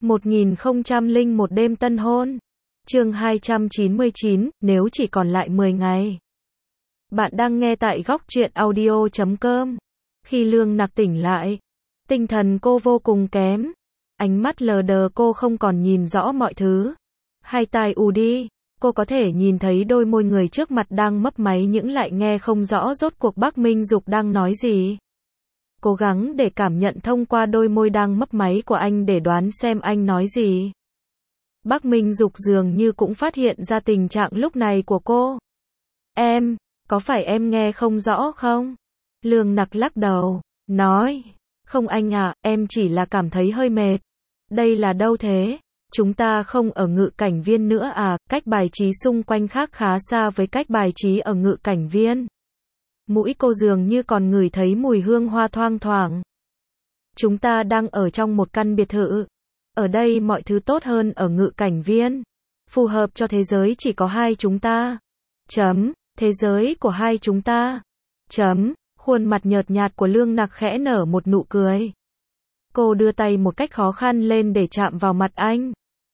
1001 đêm tân hôn. Chương 299, nếu chỉ còn lại 10 ngày. Bạn đang nghe tại góc truyện audio.com. Khi Lương Nặc tỉnh lại, tinh thần cô vô cùng kém. Ánh mắt lờ đờ, cô không còn nhìn rõ mọi thứ. Hai tai ù đi, cô có thể nhìn thấy đôi môi người trước mặt đang mấp máy nhưng lại nghe không rõ rốt cuộc Bắc Minh Dục đang nói gì. Cố gắng để cảm nhận thông qua đôi môi đang mấp máy của anh để đoán xem anh nói gì. Bắc Minh Dục dường như cũng phát hiện ra tình trạng lúc này của cô. Em, có phải em nghe không rõ không? Lương Nặc lắc đầu, nói, không anh à, em chỉ là cảm thấy hơi mệt. Đây là đâu thế? Chúng ta không ở Ngự Cảnh Viên nữa à? Cách bài trí xung quanh khác khá xa với cách bài trí ở Ngự Cảnh Viên. Mũi cô dường như còn ngửi thấy mùi hương hoa thoang thoảng. Chúng ta đang ở trong một căn biệt thự. Ở đây mọi thứ tốt hơn ở Ngự Cảnh Viên. Phù hợp cho thế giới chỉ có hai chúng ta. Thế giới của hai chúng ta. Khuôn mặt nhợt nhạt của Lương Nặc khẽ nở một nụ cười. Cô đưa tay một cách khó khăn lên để chạm vào mặt anh.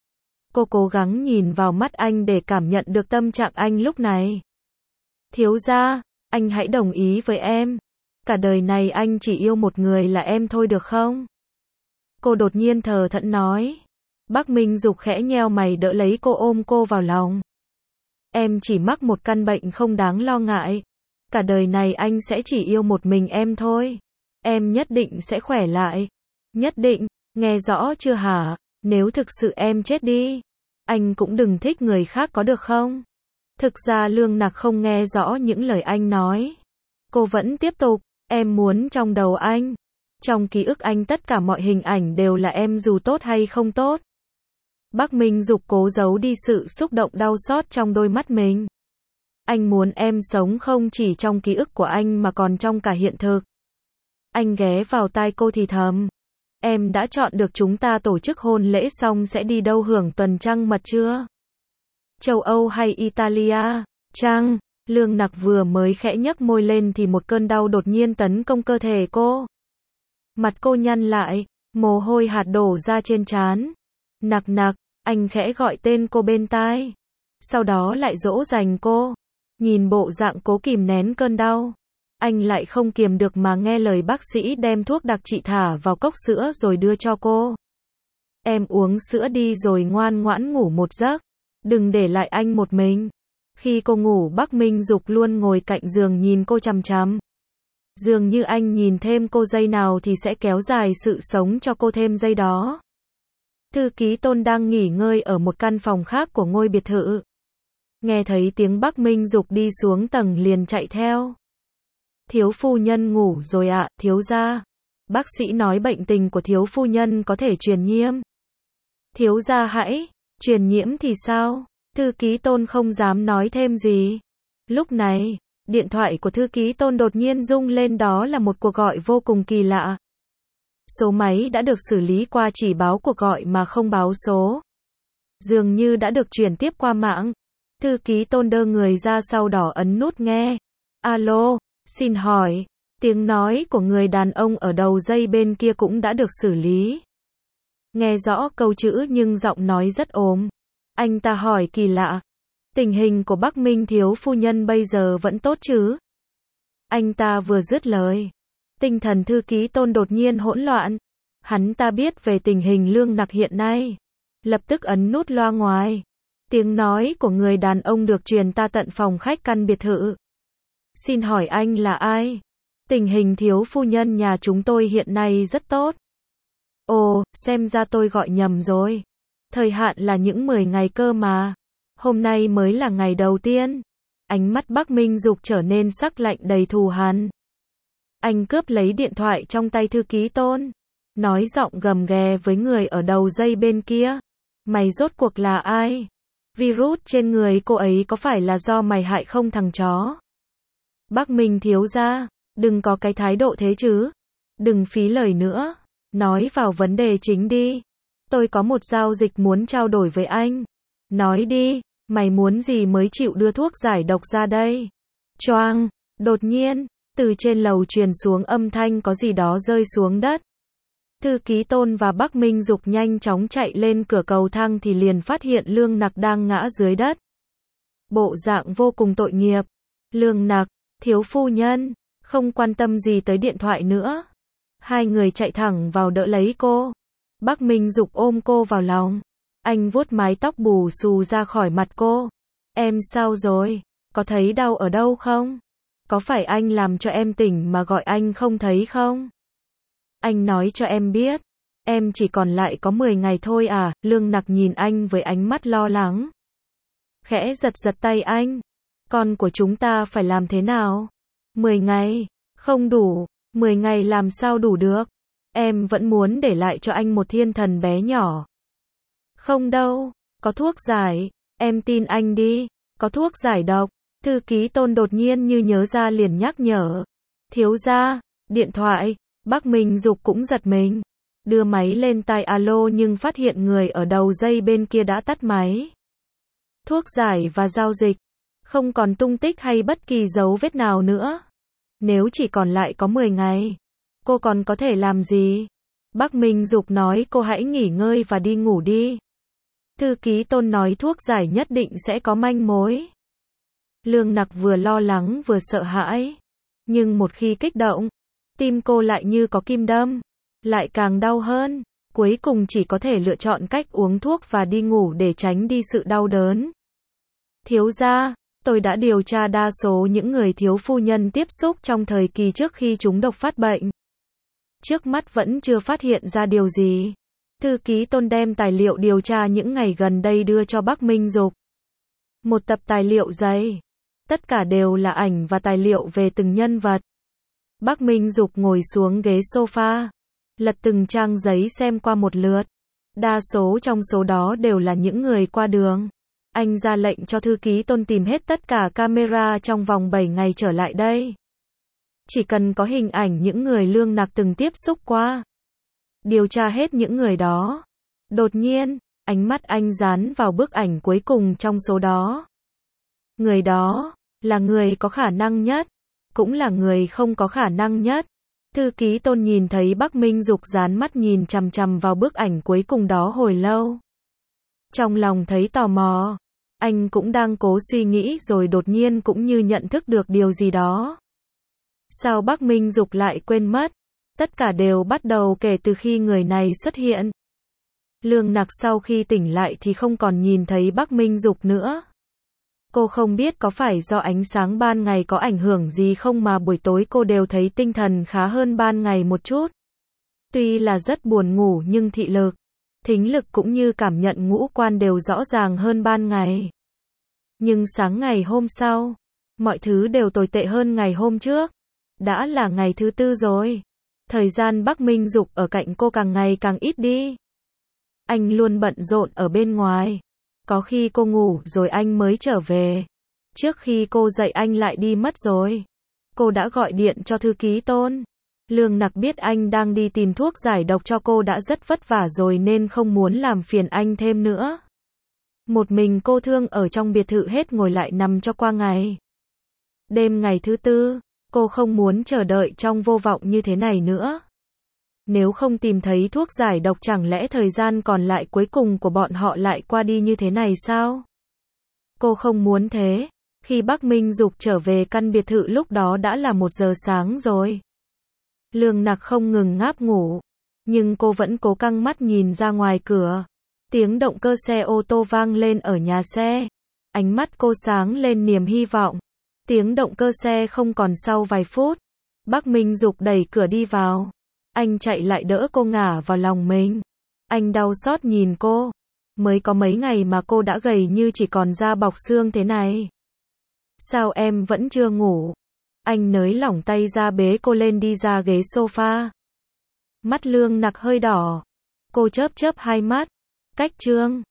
Cô cố gắng nhìn vào mắt anh để cảm nhận được tâm trạng anh lúc này. Thiếu gia, anh hãy đồng ý với em. Cả đời này anh chỉ yêu một người là em thôi được không? Cô đột nhiên thờ thẫn nói. Bắc Minh Dục khẽ nheo mày đỡ lấy cô, ôm cô vào lòng. Em chỉ mắc một căn bệnh không đáng lo ngại. Cả đời này anh sẽ chỉ yêu một mình em thôi. Em nhất định sẽ khỏe lại. Nhất định, nghe rõ chưa hả? Nếu thực sự em chết đi, anh cũng đừng thích người khác có được không? Thực ra Lương Nặc không nghe rõ những lời anh nói. Cô vẫn tiếp tục, em muốn trong đầu anh. Trong ký ức anh tất cả mọi hình ảnh đều là em dù tốt hay không tốt. Bắc Minh Dục cố giấu đi sự xúc động đau xót trong đôi mắt mình. Anh muốn em sống không chỉ trong ký ức của anh mà còn trong cả hiện thực. Anh ghé vào tai cô thì thầm. Em đã chọn được chúng ta tổ chức hôn lễ xong sẽ đi đâu hưởng tuần trăng mật chưa? Châu Âu hay Italia? Trăng, Lương Nặc vừa mới khẽ nhấc môi lên thì một cơn đau đột nhiên tấn công cơ thể cô. Mặt cô nhăn lại, mồ hôi hạt đổ ra trên trán. Nặc nặc, anh khẽ gọi tên cô bên tai. Sau đó lại dỗ dành cô. Nhìn bộ dạng cố kìm nén cơn đau. Anh lại không kiềm được mà nghe lời bác sĩ đem thuốc đặc trị thả vào cốc sữa rồi đưa cho cô. Em uống sữa đi rồi ngoan ngoãn ngủ một giấc. Đừng để lại anh một mình. Khi cô ngủ, Bắc Minh Dục luôn ngồi cạnh giường nhìn cô chằm chằm. Dường như anh nhìn thêm cô giây nào thì sẽ kéo dài sự sống cho cô thêm giây đó. Thư ký Tôn đang nghỉ ngơi ở một căn phòng khác của ngôi biệt thự. Nghe thấy tiếng Bắc Minh Dục đi xuống tầng liền chạy theo. Thiếu phu nhân ngủ rồi ạ, thiếu gia. Bác sĩ nói bệnh tình của thiếu phu nhân có thể truyền nhiễm. Thiếu gia hãy, truyền nhiễm thì sao? Thư ký Tôn không dám nói thêm gì. Lúc này, điện thoại của thư ký Tôn đột nhiên rung lên, đó là một cuộc gọi vô cùng kỳ lạ. Số máy đã được xử lý qua chỉ báo cuộc gọi mà không báo số. Dường như đã được chuyển tiếp qua mạng. Thư ký Tôn đơ người ra sau đó ấn nút nghe. Alo, xin hỏi, tiếng nói của người đàn ông ở đầu dây bên kia cũng đã được xử lý. Nghe rõ câu chữ nhưng giọng nói rất ốm. Anh ta hỏi kỳ lạ. Tình hình của Bắc Minh thiếu phu nhân bây giờ vẫn tốt chứ? Anh ta vừa dứt lời. Tinh thần thư ký Tôn đột nhiên hỗn loạn. Hắn ta biết về tình hình Lương Nặc hiện nay. Lập tức ấn nút loa ngoài. Tiếng nói của người đàn ông được truyền ta tận phòng khách căn biệt thự. Xin hỏi anh là ai? Tình hình thiếu phu nhân nhà chúng tôi hiện nay rất tốt. Ồ, xem ra tôi gọi nhầm rồi. Thời hạn là những 10 ngày cơ mà. Hôm nay mới là ngày đầu tiên. Ánh mắt Bắc Minh Dục trở nên sắc lạnh đầy thù hằn. Anh cướp lấy điện thoại trong tay thư ký Tôn. Nói giọng gầm ghè với người ở đầu dây bên kia. Mày rốt cuộc là ai? Virus trên người cô ấy có phải là do mày hại không thằng chó? Bắc Minh thiếu gia, đừng có cái thái độ thế chứ. Đừng phí lời nữa. Nói vào vấn đề chính đi. Tôi có một giao dịch muốn trao đổi với anh. Nói đi, mày muốn gì mới chịu đưa thuốc giải độc ra đây? Choang, đột nhiên, từ trên lầu truyền xuống âm thanh có gì đó rơi xuống đất. Thư ký Tôn và Bắc Minh Dục nhanh chóng chạy lên cửa cầu thang thì liền phát hiện Lương Nặc đang ngã dưới đất. Bộ dạng vô cùng tội nghiệp. Lương Nặc, thiếu phu nhân, không quan tâm gì tới điện thoại nữa. Hai người chạy thẳng vào đỡ lấy cô. Bắc Minh Dục ôm cô vào lòng. Anh vuốt mái tóc bù xù ra khỏi mặt cô. Em sao rồi? Có thấy đau ở đâu không? Có phải anh làm cho em tỉnh mà gọi anh không thấy không? Anh nói cho em biết. Em chỉ còn lại có 10 ngày thôi à? Lương Nặc nhìn anh với ánh mắt lo lắng. Khẽ giật giật tay anh. Con của chúng ta phải làm thế nào? 10 ngày? Không đủ. 10 ngày làm sao đủ được? Em vẫn muốn để lại cho anh một thiên thần bé nhỏ. Không đâu. Có thuốc giải. Em tin anh đi. Có thuốc giải độc. Thư ký Tôn đột nhiên như nhớ ra liền nhắc nhở. Thiếu gia, điện thoại. Bắc Minh Dục cũng giật mình. Đưa máy lên tai alo nhưng phát hiện người ở đầu dây bên kia đã tắt máy. Thuốc giải và giao dịch. Không còn tung tích hay bất kỳ dấu vết nào nữa. Nếu chỉ còn lại có 10 ngày, cô còn có thể làm gì? Bắc Minh Dục nói cô hãy nghỉ ngơi và đi ngủ đi. Thư ký Tôn nói thuốc giải nhất định sẽ có manh mối. Lương Nặc vừa lo lắng vừa sợ hãi. Nhưng một khi kích động, tim cô lại như có kim đâm. Lại càng đau hơn. Cuối cùng chỉ có thể lựa chọn cách uống thuốc và đi ngủ để tránh đi sự đau đớn. Thiếu gia, tôi đã điều tra đa số những người thiếu phu nhân tiếp xúc trong thời kỳ trước khi chúng độc phát bệnh. Trước mắt vẫn chưa phát hiện ra điều gì. Thư ký Tôn đem tài liệu điều tra những ngày gần đây đưa cho Bắc Minh Dục. Một tập tài liệu dày. Tất cả đều là ảnh và tài liệu về từng nhân vật. Bắc Minh Dục ngồi xuống ghế sofa. Lật từng trang giấy xem qua một lượt. Đa số trong số đó đều là những người qua đường. Anh ra lệnh cho thư ký Tôn tìm hết tất cả camera trong vòng 7 ngày trở lại đây. Chỉ cần có hình ảnh những người Lương Nặc từng tiếp xúc qua. Điều tra hết những người đó. Đột nhiên, ánh mắt anh dán vào bức ảnh cuối cùng trong số đó. Người đó là người có khả năng nhất, cũng là người không có khả năng nhất. Thư ký Tôn nhìn thấy Bắc Minh Dục dán mắt nhìn chằm chằm vào bức ảnh cuối cùng đó hồi lâu. Trong lòng thấy tò mò, anh cũng đang cố suy nghĩ rồi đột nhiên cũng như nhận thức được điều gì đó. Sao Bắc Minh Dục lại quên mất? Tất cả đều bắt đầu kể từ khi người này xuất hiện. Lương Nặc sau khi tỉnh lại thì không còn nhìn thấy Bắc Minh Dục nữa. Cô không biết có phải do ánh sáng ban ngày có ảnh hưởng gì không mà buổi tối cô đều thấy tinh thần khá hơn ban ngày một chút. Tuy là rất buồn ngủ nhưng thị lực, thính lực cũng như cảm nhận ngũ quan đều rõ ràng hơn ban ngày. Nhưng sáng ngày hôm sau, mọi thứ đều tồi tệ hơn ngày hôm trước. Đã là ngày thứ 4 rồi. Thời gian Bắc Minh Dục ở cạnh cô càng ngày càng ít đi. Anh luôn bận rộn ở bên ngoài. Có khi cô ngủ rồi anh mới trở về. Trước khi cô dậy anh lại đi mất rồi. Cô đã gọi điện cho thư ký Tôn. Lương Nặc biết anh đang đi tìm thuốc giải độc cho cô đã rất vất vả rồi nên không muốn làm phiền anh thêm nữa. Một mình cô thương ở trong biệt thự hết ngồi lại nằm cho qua ngày. Đêm ngày thứ 4, cô không muốn chờ đợi trong vô vọng như thế này nữa. Nếu không tìm thấy thuốc giải độc chẳng lẽ thời gian còn lại cuối cùng của bọn họ lại qua đi như thế này sao? Cô không muốn thế. Khi Bắc Minh Dục trở về căn biệt thự lúc đó đã là 1 giờ sáng rồi. Lương Nặc không ngừng ngáp ngủ. Nhưng cô vẫn cố căng mắt nhìn ra ngoài cửa. Tiếng động cơ xe ô tô vang lên ở nhà xe. Ánh mắt cô sáng lên niềm hy vọng. Tiếng động cơ xe không còn sau vài phút. Bắc Minh Dục đẩy cửa đi vào. Anh chạy lại đỡ cô ngả vào lòng mình. Anh đau xót nhìn cô. Mới có mấy ngày mà cô đã gầy như chỉ còn da bọc xương thế này. Sao em vẫn chưa ngủ? Anh nới lỏng tay ra bế cô lên đi ra ghế sofa. Mắt Lương Nặc hơi đỏ. Cô chớp chớp hai mắt. Cách Trương.